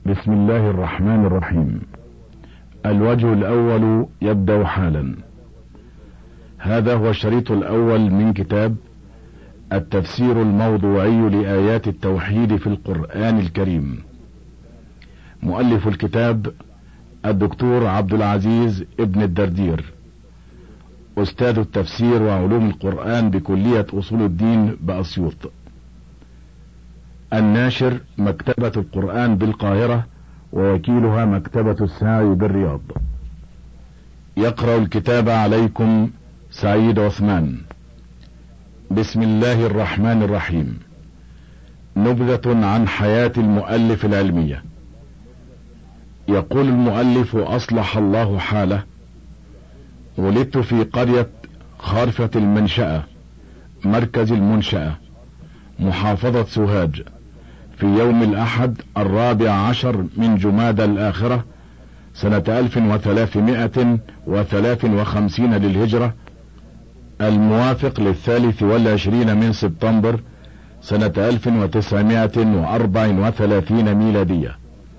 بسم الله الرحمن الرحيم. الوجه الأول يبدأ حالا. هذا هو الشريط الأول من كتاب التفسير الموضوعي لآيات التوحيد في القرآن الكريم. مؤلف الكتاب الدكتور عبد العزيز ابن الدردير، أستاذ التفسير وعلوم القرآن بكلية أصول الدين بأسيوط. الناشر مكتبة القرآن بالقاهرة، ووكيلها مكتبة الساعي بالرياض. يقرأ الكتاب عليكم سعيد عثمان. بسم الله الرحمن الرحيم. نبذة عن حياة المؤلف العلمية. يقول المؤلف أصلح الله حاله: ولدت في قرية خارفة المنشأة مركز المنشأة محافظة سوهاج في يوم الأحد 14 من جمادى الآخرة سنة 1353 للهجرة، الموافق 23 من سبتمبر سنة 1934 ميلادية.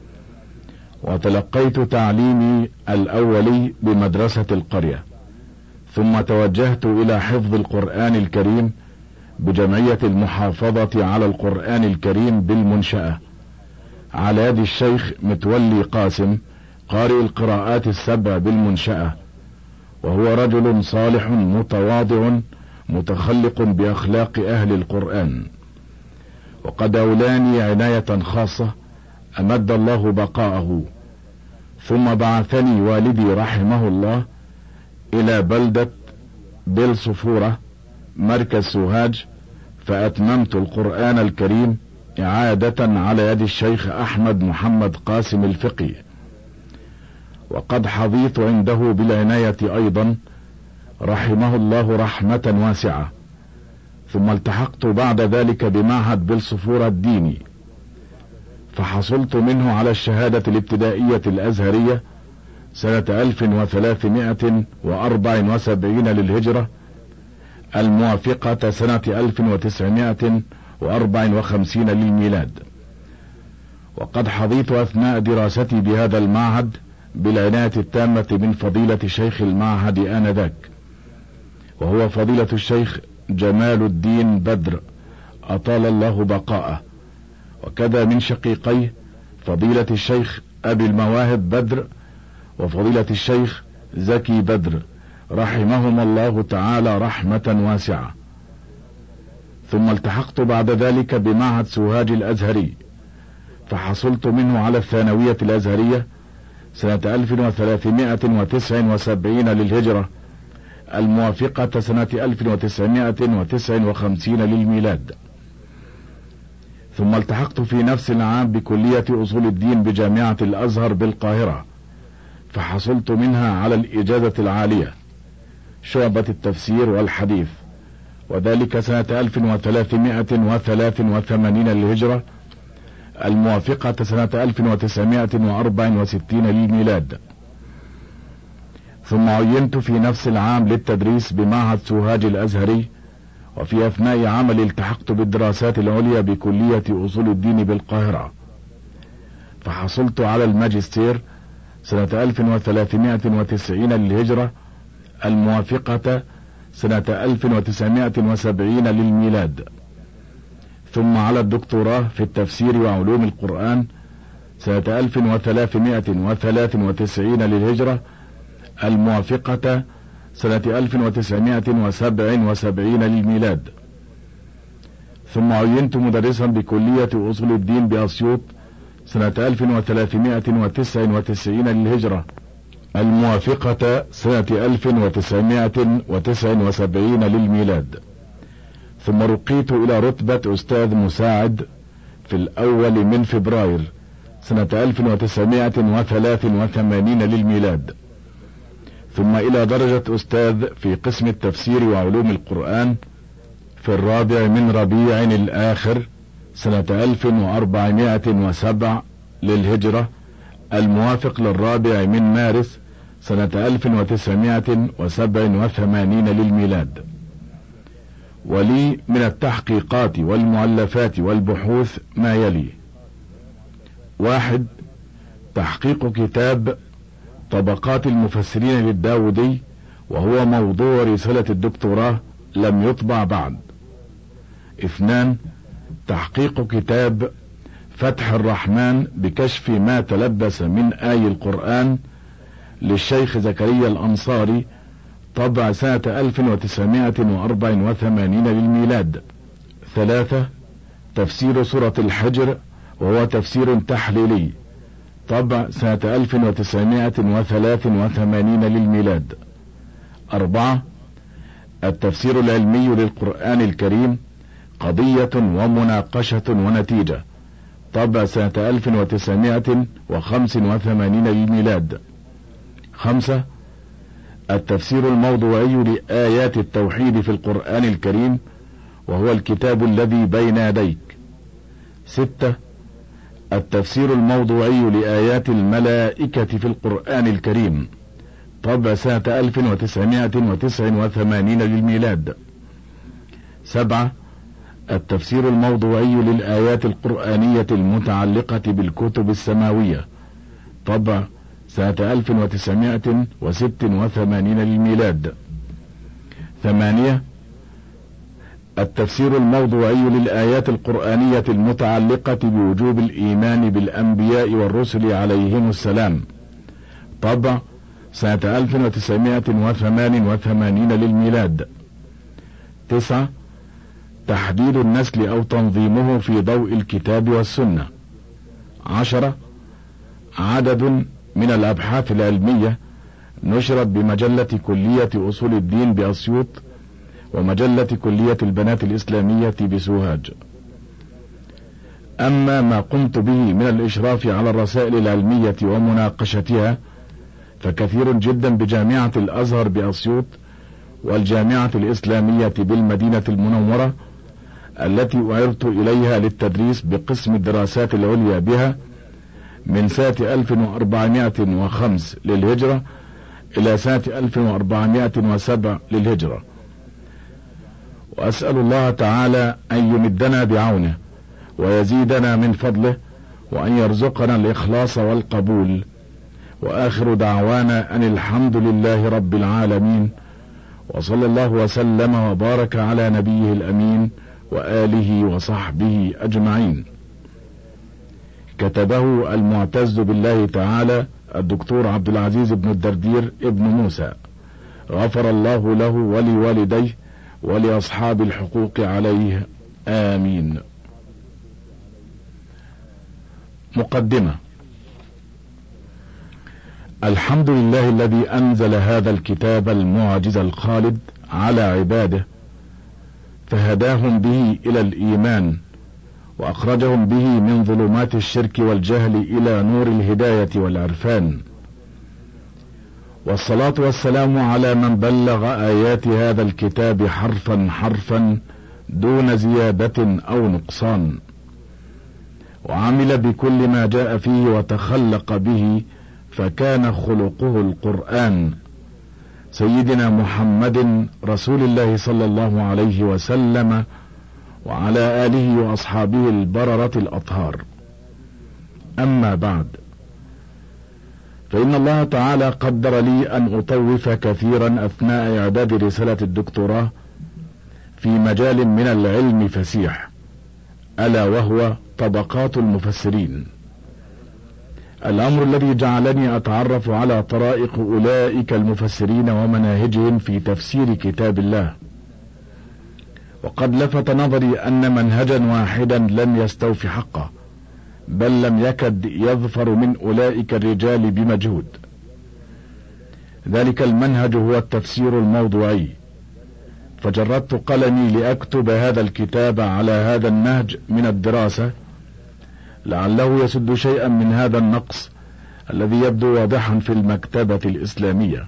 وتلقيت تعليمي الأولي بمدرسة القرية، ثم توجهت إلى حفظ القرآن الكريم بجمعية المحافظة على القرآن الكريم بالمنشأة على يد الشيخ متولي قاسم قارئ القراءات السبع بالمنشأة، وهو رجل صالح متواضع متخلق بأخلاق أهل القرآن، وقد أولاني عناية خاصة أمد الله بقاءه. ثم بعثني والدي رحمه الله إلى بلدة بالصفورة مركز سوهاج، فأتممت القرآن الكريم إعادة على يد الشيخ أحمد محمد قاسم الفقي، وقد حظيت عنده بالعناية أيضا رحمه الله رحمة واسعة. ثم التحقت بعد ذلك بمعهد بالصفورة الديني، فحصلت منه على الشهادة الابتدائية الأزهرية سنة 1374 للهجرة، الموافقة سنة 1954 للميلاد. وقد حظيت أثناء دراستي بهذا المعهد بالعناية التامة من فضيلة شيخ المعهد آنذاك، وهو فضيلة الشيخ جمال الدين بدر أطال الله بقاءه، وكذا من شقيقيه فضيلة الشيخ أبي المواهب بدر وفضيلة الشيخ زكي بدر رحمهم الله تعالى رحمة واسعة. ثم التحقت بعد ذلك بمعهد سوهاج الأزهري، فحصلت منه على الثانوية الأزهرية سنة 1379 للهجرة، الموافقة سنة 1959 للميلاد. ثم التحقت في نفس العام بكلية أصول الدين بجامعة الأزهر بالقاهرة، فحصلت منها على الإجازة العالية شعبة التفسير والحديث، وذلك سنة 1383 للهجرة، الموافقة سنة 1964 للميلاد. ثم عينت في نفس العام للتدريس بمعهد سوهاج الأزهري، وفي أثناء عملي التحقت بالدراسات العليا بكلية أصول الدين بالقاهرة، فحصلت على الماجستير سنة 1390 للهجرة، الموافقة سنة 1970 للميلاد. ثم على الدكتوراه في التفسير وعلوم القرآن سنة 1393 للهجرة، الموافقة سنة 1977 للميلاد. ثم عينت مدرسا بكلية أصول الدين بأسيوط سنة 1399 للهجرة، الموافقة سنة 1979 للميلاد. ثم رقيت إلى رتبة أستاذ مساعد في الأول من فبراير سنة 1983 للميلاد، ثم إلى درجة أستاذ في قسم التفسير وعلوم القرآن في الرابع من ربيع الآخر سنة 1407 للهجرة، الموافق للرابع من مارس سنة 1987 للميلاد. ولي من التحقيقات والمؤلفات والبحوث ما يلي: 1. تحقيق كتاب طبقات المفسرين للداودي، وهو موضوع رسالة الدكتوراه، لم يطبع بعد. 2. تحقيق كتاب فتح الرحمن بكشف ما تلبس من آي القرآن للشيخ زكريا الأنصاري، طبع سنة 1984 للميلاد. 3. تفسير سورة الحجر، وهو تفسير تحليلي، طبع سنة 1983 للميلاد. 4. التفسير العلمي للقرآن الكريم، قضية ومناقشة ونتيجة، طبع سنة 1985 للميلاد. 5. التفسير الموضوعي لآيات التوحيد في القرآن الكريم، وهو الكتاب الذي بين يديك. 6. التفسير الموضوعي لآيات الملائكة في القرآن الكريم، طبع سنة 1989 للميلاد. 7. التفسير الموضوعي للآيات القرآنية المتعلقة بالكتب السماوية، طبع سنة 1986 للميلاد. 8. التفسير الموضوعي للآيات القرآنية المتعلقة بوجوب الإيمان بالأنبياء والرسل عليهم السلام، طبع سنة 1988 للميلاد. 9. تحديد النسل أو تنظيمه في ضوء الكتاب والسنة. 10. عدد من الأبحاث العلمية نشرت بمجلة كلية أصول الدين بأسيوط، ومجلة كلية البنات الإسلامية بسوهاج. أما ما قمت به من الإشراف على الرسائل العلمية ومناقشتها فكثير جدا بجامعة الأزهر بأسيوط، والجامعة الإسلامية بالمدينة المنورة التي أعرت إليها للتدريس بقسم الدراسات العليا بها من سنة 1405 للهجرة إلى سنة 1407 للهجرة. وأسأل الله تعالى أن يمدنا بعونه ويزيدنا من فضله، وأن يرزقنا الإخلاص والقبول. وآخر دعوانا أن الحمد لله رب العالمين، وصلى الله وسلم وبارك على نبيه الأمين وآله وصحبه أجمعين. كتبه المعتز بالله تعالى الدكتور عبد العزيز بن الدردير ابن موسى، غفر الله له ولوالديه ولأصحاب الحقوق عليه، آمين. مقدمة. الحمد لله الذي أنزل هذا الكتاب المعجز الخالد على عباده، فهداهم به إلى الإيمان، وأخرجهم به من ظلمات الشرك والجهل إلى نور الهداية والعرفان. والصلاة والسلام على من بلغ آيات هذا الكتاب حرفا حرفا دون زيادة أو نقصان، وعمل بكل ما جاء فيه وتخلق به، فكان خلقه القرآن، سيدنا محمد رسول الله صلى الله عليه وسلم، وعلى آله وأصحابه البررة الأطهار. أما بعد، فإن الله تعالى قدر لي أن أطوف كثيرا أثناء إعداد رسالة الدكتوراه في مجال من العلم فسيح، ألا وهو طبقات المفسرين، الأمر الذي جعلني أتعرف على طرائق أولئك المفسرين ومناهجهم في تفسير كتاب الله. وقد لفت نظري أن منهجا واحدا لم يستوفي حقه، بل لم يكد يظفر من أولئك الرجال بمجهود. ذلك المنهج هو التفسير الموضوعي، فجردت قلمي لأكتب هذا الكتاب على هذا النهج من الدراسة، لعله يسد شيئا من هذا النقص الذي يبدو واضحا في المكتبة الإسلامية.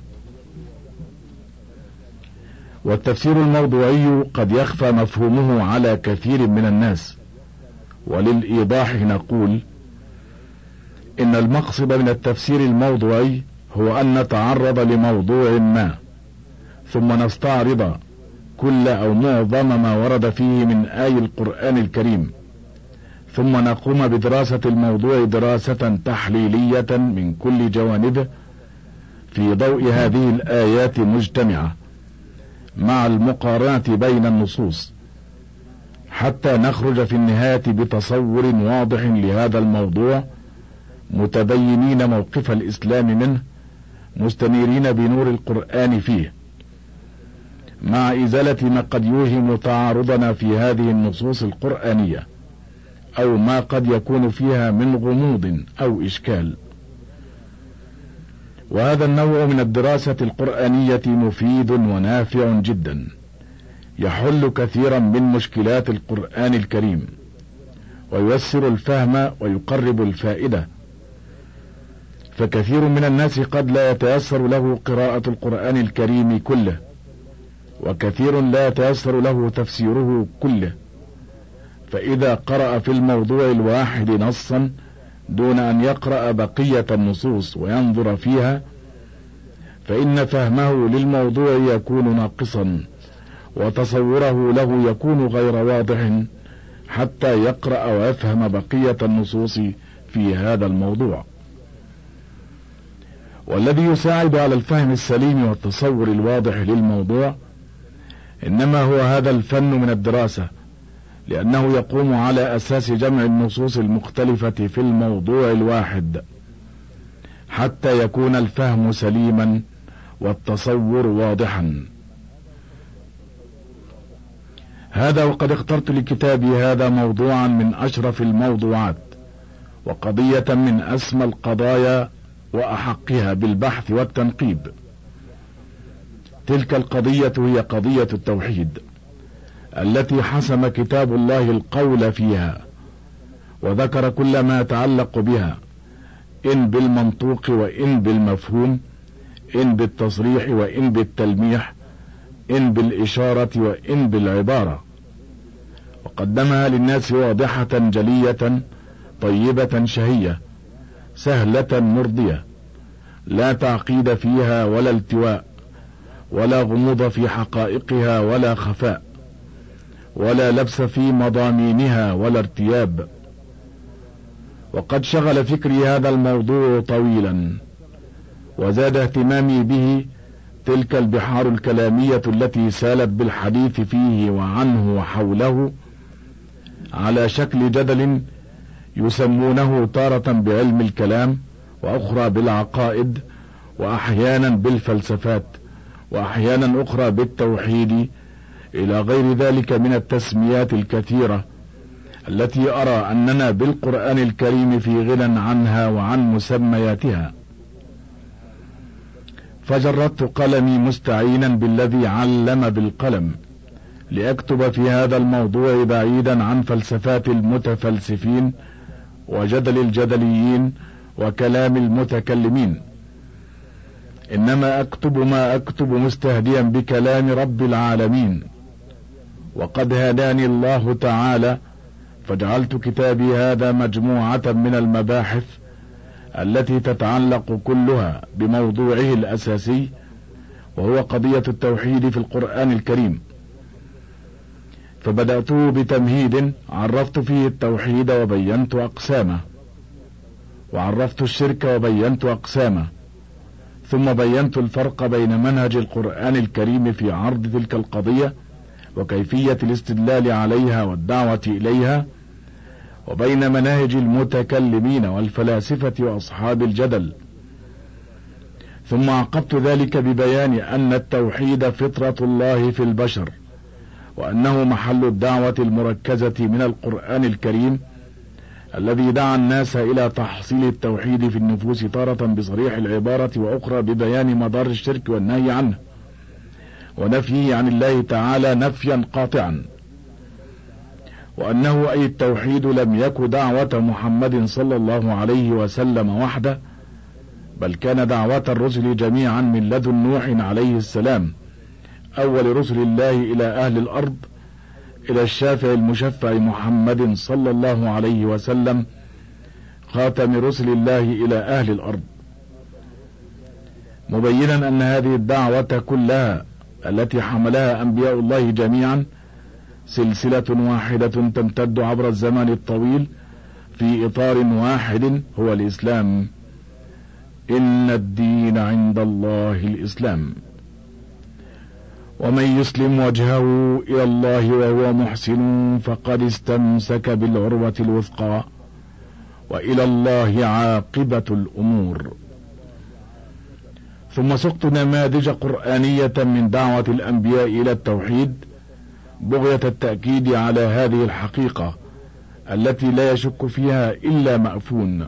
والتفسير الموضوعي قد يخفى مفهومه على كثير من الناس، وللإيضاح نقول إن المقصد من التفسير الموضوعي هو أن نتعرض لموضوع ما، ثم نستعرض كل أو معظم ما ورد فيه من آي القرآن الكريم، ثم نقوم بدراسة الموضوع دراسة تحليلية من كل جوانبه في ضوء هذه الآيات مجتمعة مع المقارنة بين النصوص، حتى نخرج في النهاية بتصور واضح لهذا الموضوع، متبينين موقف الإسلام منه، مستنيرين بنور القرآن فيه، مع إزالة ما قد يوهم تعارضنا في هذه النصوص القرآنية أو ما قد يكون فيها من غموض أو إشكال. وهذا النوع من الدراسة القرآنية مفيد ونافع جدا، يحل كثيرا من مشكلات القرآن الكريم، وييسر الفهم ويقرب الفائدة. فكثير من الناس قد لا يتيسر له قراءة القرآن الكريم كله، وكثير لا يتيسر له تفسيره كله، فإذا قرأ في الموضوع الواحد نصا دون أن يقرأ بقية النصوص وينظر فيها، فإن فهمه للموضوع يكون ناقصا، وتصوره له يكون غير واضح حتى يقرأ ويفهم بقية النصوص في هذا الموضوع. والذي يساعد على الفهم السليم والتصور الواضح للموضوع إنما هو هذا الفن من الدراسة، لأنه يقوم على أساس جمع النصوص المختلفة في الموضوع الواحد حتى يكون الفهم سليما والتصور واضحا. هذا وقد اخترت لكتابي هذا موضوعا من أشرف الموضوعات، وقضية من أسمى القضايا وأحقها بالبحث والتنقيب. تلك القضية هي قضية التوحيد، التي حسم كتاب الله القول فيها، وذكر كل ما يتعلق بها، إن بالمنطوق وإن بالمفهوم، إن بالتصريح وإن بالتلميح، إن بالإشارة وإن بالعبارة، وقدمها للناس واضحة جلية طيبة شهية سهلة مرضية، لا تعقيد فيها ولا التواء، ولا غموض في حقائقها ولا خفاء، ولا لبس في مضامينها ولا ارتياب. وقد شغل فكري هذا الموضوع طويلا، وزاد اهتمامي به تلك البحار الكلامية التي سالت بالحديث فيه وعنه وحوله على شكل جدل يسمونه تارة بعلم الكلام، وأخرى بالعقائد، وأحيانا بالفلسفات، وأحيانا أخرى بالتوحيد، إلى غير ذلك من التسميات الكثيرة التي أرى أننا بالقرآن الكريم في غنى عنها وعن مسمياتها. فجردت قلمي مستعينا بالذي علم بالقلم لأكتب في هذا الموضوع بعيدا عن فلسفات المتفلسفين وجدل الجدليين وكلام المتكلمين، إنما أكتب ما أكتب مستهديا بكلام رب العالمين. وقد هداني الله تعالى فجعلت كتابي هذا مجموعة من المباحث التي تتعلق كلها بموضوعه الأساسي، وهو قضية التوحيد في القرآن الكريم. فبدأته بتمهيد عرفت فيه التوحيد وبينت أقسامه، وعرفت الشرك وبينت أقسامه، ثم بينت الفرق بين منهج القرآن الكريم في عرض تلك القضية وكيفية الاستدلال عليها والدعوة إليها، وبين مناهج المتكلمين والفلاسفة وأصحاب الجدل. ثم عقبت ذلك ببيان أن التوحيد فطرة الله في البشر، وأنه محل الدعوة المركزة من القرآن الكريم الذي دعا الناس إلى تحصيل التوحيد في النفوس تارة بصريح العبارة، وأخرى ببيان مضار الشرك والنهي عنه ونفيه عن الله تعالى نفيا قاطعا، وأنه أي التوحيد لم يك دعوة محمد صلى الله عليه وسلم وحده، بل كان دعوة الرسل جميعا من لدن نوح عليه السلام أول رسل الله إلى أهل الأرض، إلى الشافع المشفع محمد صلى الله عليه وسلم خاتم رسل الله إلى أهل الأرض، مبينا أن هذه الدعوة كلها التي حملها أنبياء الله جميعا سلسلة واحدة تمتد عبر الزمان الطويل في إطار واحد هو الإسلام. إن الدين عند الله الإسلام. ومن يسلم وجهه إلى الله وهو محسن فقد استمسك بالعروة الوثقى وإلى الله عاقبة الأمور. ثم سقت نماذج قرآنية من دعوة الأنبياء إلى التوحيد بغية التأكيد على هذه الحقيقة التي لا يشك فيها إلا مأفون.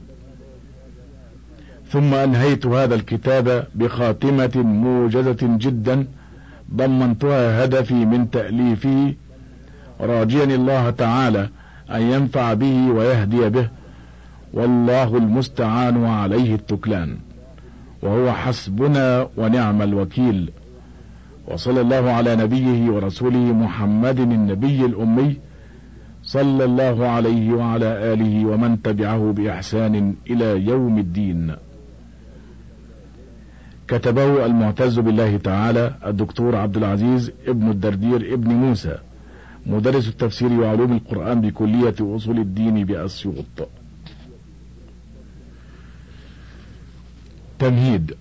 ثم أنهيت هذا الكتاب بخاتمة موجزة جدا ضمنتها هدفي من تأليفه، راجيا الله تعالى أن ينفع به ويهدي به، والله المستعان وعليه التكلان، وهو حسبنا ونعم الوكيل. وصلى الله على نبيه ورسوله محمد النبي الأمي صلى الله عليه وعلى آله ومن تبعه بإحسان إلى يوم الدين. كتبه المعتز بالله تعالى الدكتور عبد العزيز ابن الدردير ابن موسى، مدرس التفسير وعلوم القرآن بكلية أصول الدين بأسيوط. تمهيد.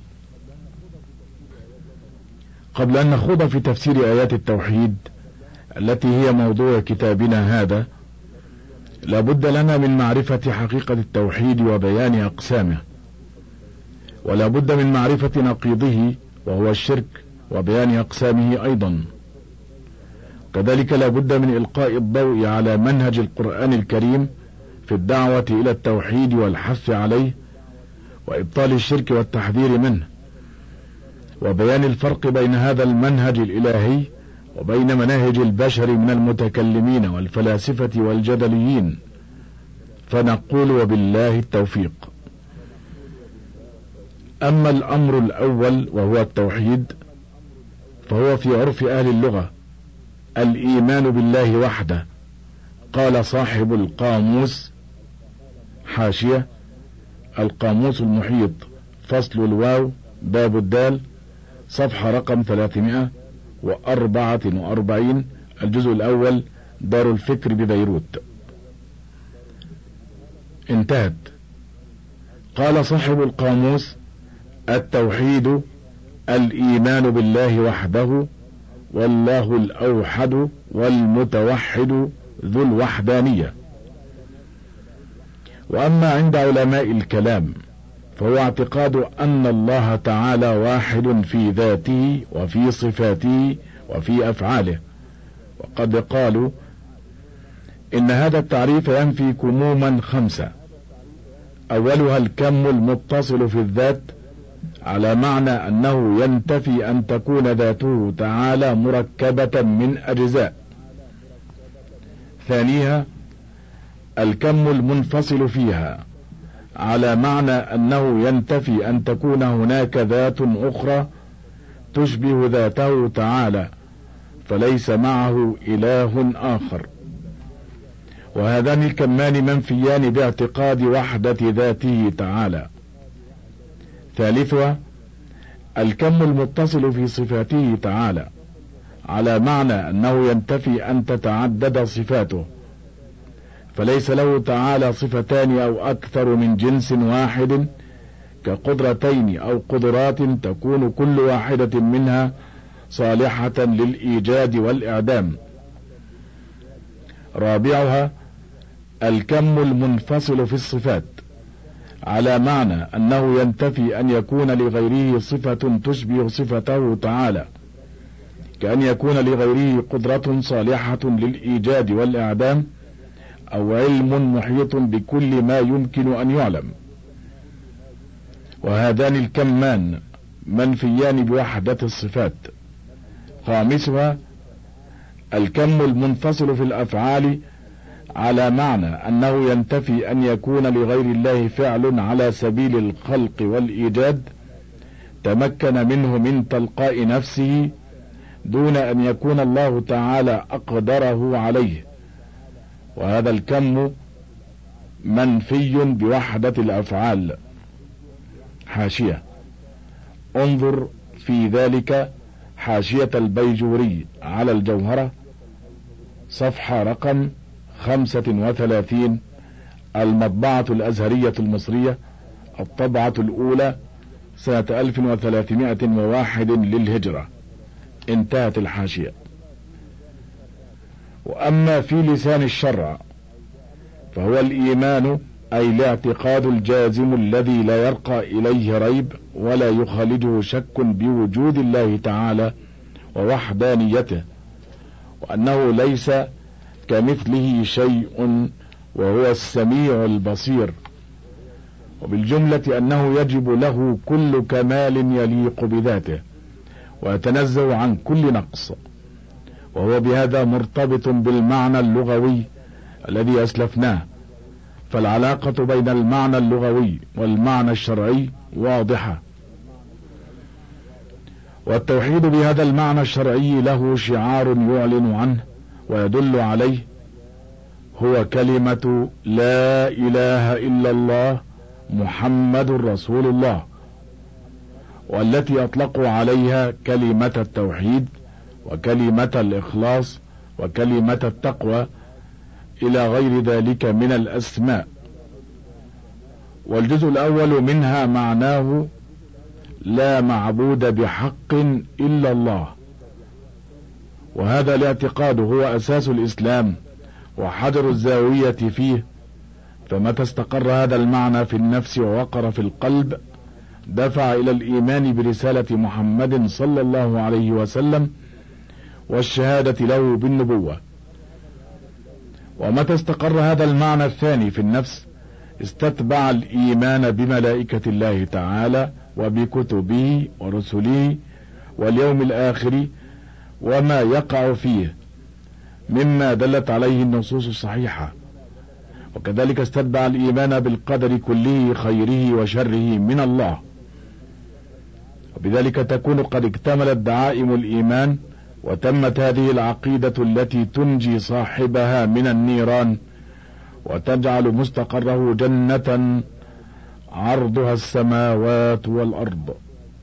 قبل أن نخوض في تفسير آيات التوحيد التي هي موضوع كتابنا هذا، لابد لنا من معرفة حقيقة التوحيد وبيان أقسامه، ولا بد من معرفة نقيضه وهو الشرك وبيان أقسامه أيضا. كذلك لا بد من إلقاء الضوء على منهج القرآن الكريم في الدعوة إلى التوحيد والحث عليه وإبطال الشرك والتحذير منه، وبيان الفرق بين هذا المنهج الإلهي وبين مناهج البشر من المتكلمين والفلاسفة والجدليين، فنقول وبالله التوفيق. أما الأمر الأول وهو التوحيد، فهو في عرف أهل اللغة الإيمان بالله وحده. قال صاحب القاموس حاشية القاموس المحيط فصل الواو باب الدال صفحة رقم 344 الجزء الأول دار الفكر ببيروت. انتهت. قال صاحب القاموس التوحيد الإيمان بالله وحده، والله الأوحد والمتوحد ذو الوحدانية. وأما عند علماء الكلام فهو اعتقاد أن الله تعالى واحد في ذاته وفي صفاته وفي أفعاله. وقد قالوا إن هذا التعريف ينفي كموما 5. أولها الكم المتصل في الذات، على معنى أنه ينتفي أن تكون ذاته تعالى مركبة من أجزاء. ثانيها الكم المنفصل فيها، على معنى أنه ينتفي أن تكون هناك ذات أخرى تشبه ذاته تعالى فليس معه إله آخر. وهذان الكمان منفيان باعتقاد وحدة ذاته تعالى. ثالثها الكم المتصل في صفاته تعالى، على معنى أنه ينتفي أن تتعدد صفاته فليس له تعالى صفتان أو أكثر من جنس واحد كقدرتين أو قدرات تكون كل واحدة منها صالحة للإيجاد والإعدام. رابعها الكم المنفصل في الصفات، على معنى أنه ينتفي أن يكون لغيره صفة تشبه صفته تعالى، كأن يكون لغيره قدرة صالحة للإيجاد والإعدام أو علم محيط بكل ما يمكن أن يعلم. وهذان الكمان منفيان بوحدة الصفات. خامسها الكم المنفصل في الأفعال، على معنى أنه ينتفي أن يكون لغير الله فعل على سبيل الخلق والإيجاد تمكن منه من تلقاء نفسه دون أن يكون الله تعالى أقدره عليه. وهذا الكم منفي بوحدة الأفعال. حاشية انظر في ذلك حاشية البيجوري على الجوهرة صفحة رقم 35، المطبعة الأزهرية المصرية، الطبعة الأولى سنة 1301 للهجرة. انتهت الحاشية. وأما في لسان الشرع فهو الإيمان، أي الاعتقاد الجازم الذي لا يرقى إليه ريب ولا يخالجه شك بوجود الله تعالى ووحدانيته، وأنه ليس كمثله شيء وهو السميع البصير، وبالجملة أنه يجب له كل كمال يليق بذاته ويتنزه عن كل نقص، وهو بهذا مرتبط بالمعنى اللغوي الذي أسلفناه، فالعلاقة بين المعنى اللغوي والمعنى الشرعي واضحة. والتوحيد بهذا المعنى الشرعي له شعار يعلن عنه ويدل عليه، هو كلمة لا إله إلا الله محمد رسول الله، والتي أطلقوا عليها كلمة التوحيد وكلمة الإخلاص وكلمة التقوى إلى غير ذلك من الأسماء. والجزء الأول منها معناه لا معبود بحق إلا الله، وهذا الاعتقاد هو أساس الإسلام وحجر الزاوية فيه، فمتى استقر هذا المعنى في النفس ووقر في القلب دفع إلى الإيمان برسالة محمد صلى الله عليه وسلم والشهادة له بالنبوة. ومتى استقر هذا المعنى الثاني في النفس استتبع الإيمان بملائكة الله تعالى وبكتبه ورسله واليوم الآخر وما يقع فيه مما دلت عليه النصوص الصحيحة، وكذلك استتبع الإيمان بالقدر كله خيره وشره من الله، وبذلك تكون قد اكتملت دعائم الإيمان وتمت هذه العقيدة التي تنجي صاحبها من النيران وتجعل مستقره جنة عرضها السماوات والأرض.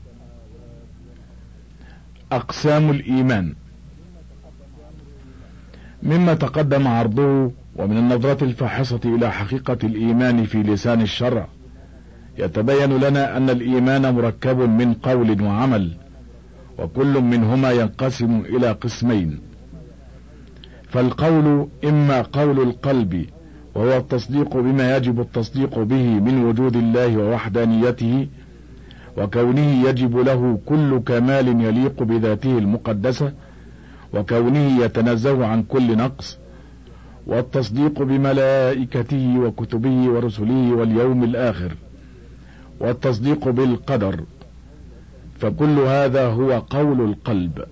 أقسام الإيمان. مما تقدم عرضه ومن النظرة الفاحصة إلى حقيقة الإيمان في لسان الشرع يتبين لنا أن الإيمان مركب من قول وعمل، وكل منهما ينقسم إلى قسمين. فالقول إما قول القلب وهو التصديق بما يجب التصديق به من وجود الله ووحدانيته وكونه يجب له كل كمال يليق بذاته المقدسة وكونه يتنزه عن كل نقص، والتصديق بملائكته وكتبه ورسله واليوم الآخر، والتصديق بالقدر، فكل هذا هو قول القلب.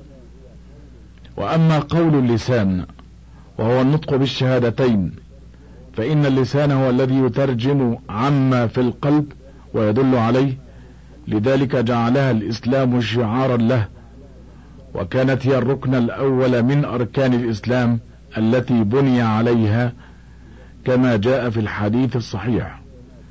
وأما قول اللسان وهو النطق بالشهادتين، فإن اللسان هو الذي يترجم عما في القلب ويدل عليه، لذلك جعلها الإسلام شعارا له، وكانت هي الركن الأول من أركان الإسلام التي بني عليها، كما جاء في الحديث الصحيح: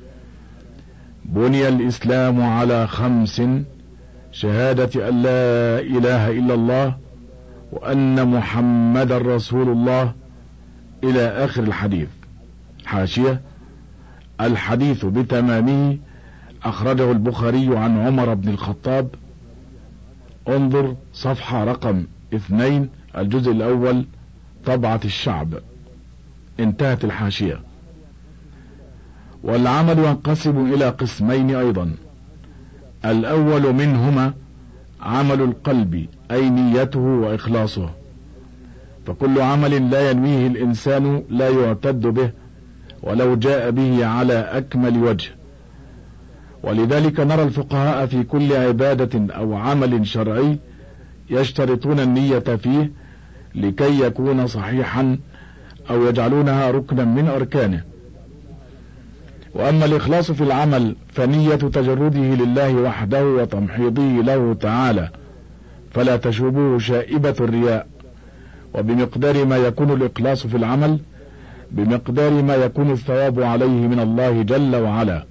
بني الإسلام على 5: شهادة أن لا إله إلا الله وأن محمد رسول الله، إلى آخر الحديث. حاشية: الحديث بتمامه أخرجه البخاري عن عمر بن الخطاب، انظر صفحة رقم 2، الجزء الأول، طبعة الشعب. انتهت الحاشية. والعمل ينقسم إلى قسمين أيضا: الأول منهما عمل القلب، أي نيته وإخلاصه، فكل عمل لا ينويه الإنسان لا يعتد به ولو جاء به على أكمل وجه. ولذلك نرى الفقهاء في كل عبادة أو عمل شرعي يشترطون النية فيه لكي يكون صحيحا أو يجعلونها ركنا من أركانه. وأما الإخلاص في العمل فنية تجرده لله وحده وتمحيضه له تعالى، فلا تشوبه شائبة الرياء، وبمقدار ما يكون الإخلاص في العمل بمقدار ما يكون الثواب عليه من الله جل وعلا.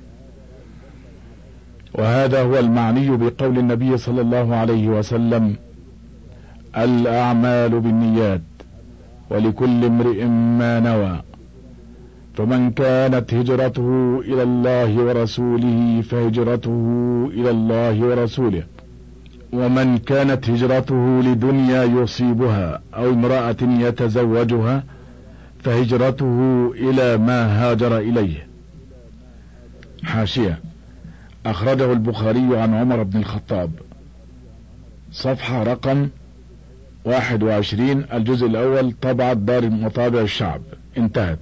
وهذا هو المعني بقول النبي صلى الله عليه وسلم: الأعمال بالنيات ولكل امرئ ما نوى، فمن كانت هجرته إلى الله ورسوله فهجرته إلى الله ورسوله، ومن كانت هجرته لدنيا يصيبها أو امرأة يتزوجها فهجرته إلى ما هاجر إليه. حاشية: أخرجه البخاري عن عمر بن الخطاب، صفحة رقم 21، الجزء الأول، طبعة دار مطابع الشعب. انتهت.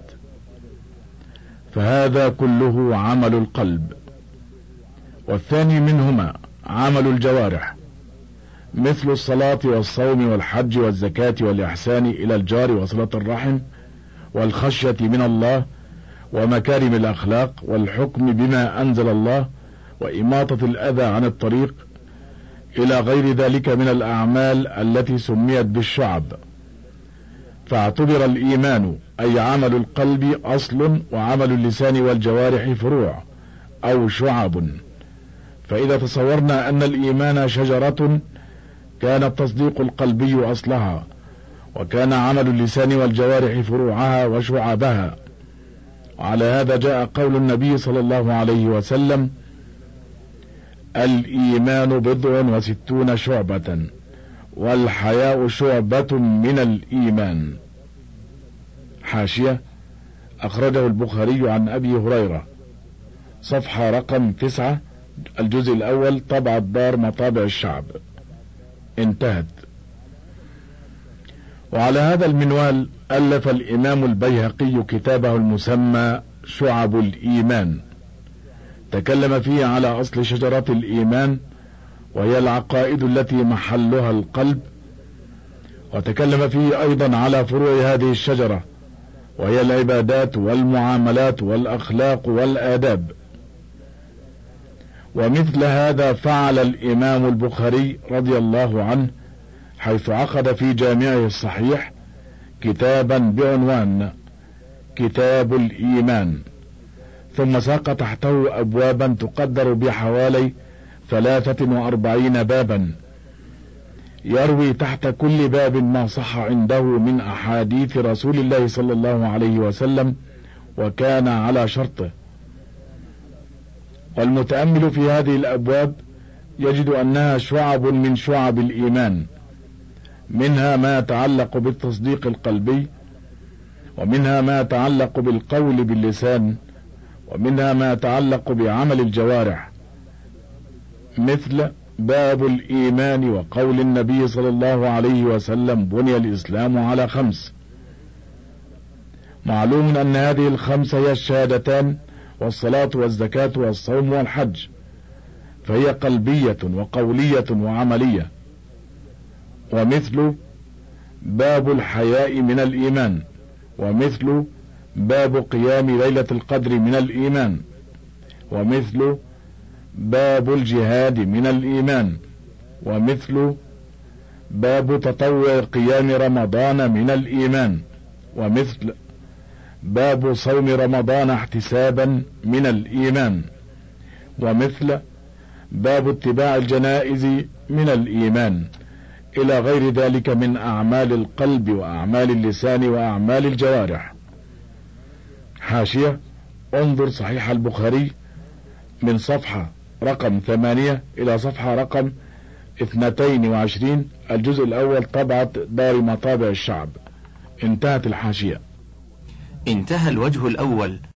فهذا كله عمل القلب. والثاني منهما عمل الجوارح، مثل الصلاة والصوم والحج والزكاة والإحسان إلى الجار وصلة الرحم والخشية من الله ومكارم الأخلاق والحكم بما أنزل الله وإماطة الأذى عن الطريق إلى غير ذلك من الأعمال التي سميت بالشعب. فاعتبر الإيمان أي عمل القلب أصل، وعمل اللسان والجوارح فروع أو شعب. فإذا تصورنا أن الإيمان شجرة كان التصديق القلبي أصلها، وكان عمل اللسان والجوارح فروعها وشعبها. وعلى هذا جاء قول النبي صلى الله عليه وسلم: الإيمان 60 شعبة والحياء شعبة من الإيمان. حاشية: أخرجه البخاري عن أبي هريرة، صفحة رقم 9، الجزء الأول، طبعة دار مطابع الشعب. انتهت. وعلى هذا المنوال ألف الإمام البيهقي كتابه المسمى شعب الإيمان، تكلم فيه على أصل شجرة الإيمان، وهي العقائد التي محلها القلب، وتكلم فيه أيضا على فروع هذه الشجرة، وهي العبادات والمعاملات والأخلاق والآداب. ومثل هذا فعل الإمام البخاري رضي الله عنه، حيث عقد في جامعه الصحيح كتابا بعنوان كتاب الإيمان، ثم ساق تحته أبوابا تقدر بحوالي 43 بابا، يروي تحت كل باب ما صح عنده من أحاديث رسول الله صلى الله عليه وسلم وكان على شرطه. والمتأمل في هذه الأبواب يجد أنها شعب من شعب الإيمان، منها ما يتعلق بالتصديق القلبي، ومنها ما يتعلق بالقول باللسان، ومنها ما يتعلق بعمل الجوارح، مثل باب الإيمان وقول النبي صلى الله عليه وسلم: بني الإسلام على 5. معلوم أن هذه ال5 هي الشهادتان والصلاة والزكاة والصوم والحج، فهي قلبية وقولية وعملية. ومثل باب الحياء من الإيمان، ومثل باب قيام ليلة القدر من الإيمان، ومثل باب الجهاد من الإيمان، ومثل باب تطوع قيام رمضان من الإيمان، ومثل باب صوم رمضان احتسابا من الإيمان، ومثل باب اتباع الجنائز من الإيمان، إلى غير ذلك من أعمال القلب وأعمال اللسان وأعمال الجوارح. حاشية: انظر صحيح البخاري من صفحة رقم 8 إلى صفحة رقم 22، الجزء الأول، طبعة دار مطابع الشعب. انتهت الحاشية. انتهى الوجه الأول.